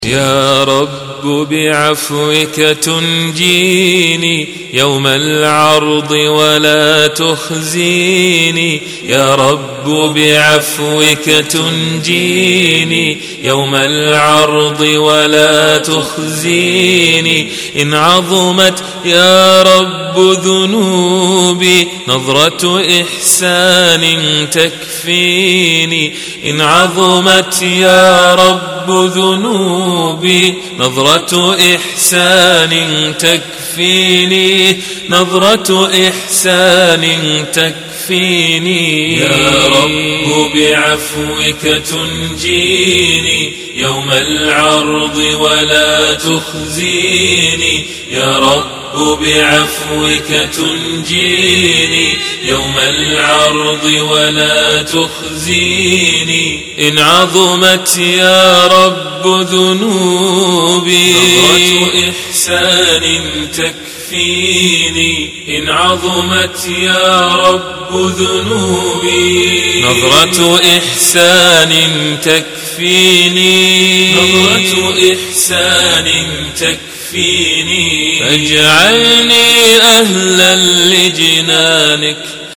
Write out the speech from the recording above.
يا رب بعفوك تنجيني يوم العرض ولا تخزيني. يا رب بعفوك تنجيني يوم العرض ولا تخزيني. إن عظمت يا رب ذنوبي نظرة إحسان تكفيني. إن عظمت يا رب ذنوبي نظرة إحسان تكفيني. نظرة إحسان تكفيني. يا رب بعفوك تنجيني يوم العرض ولا تخزيني. يا رب بعفوك تنجيني يوم العرض ولا تخزيني. إن عظمت يا رب ذنوبي نظرة إحسان تكفيني. إن عظمت يا رب ذنوبي نظرة إحسان تكفيني. نظرة إحسان تكفيني. فاجعلني أهلا لجنانك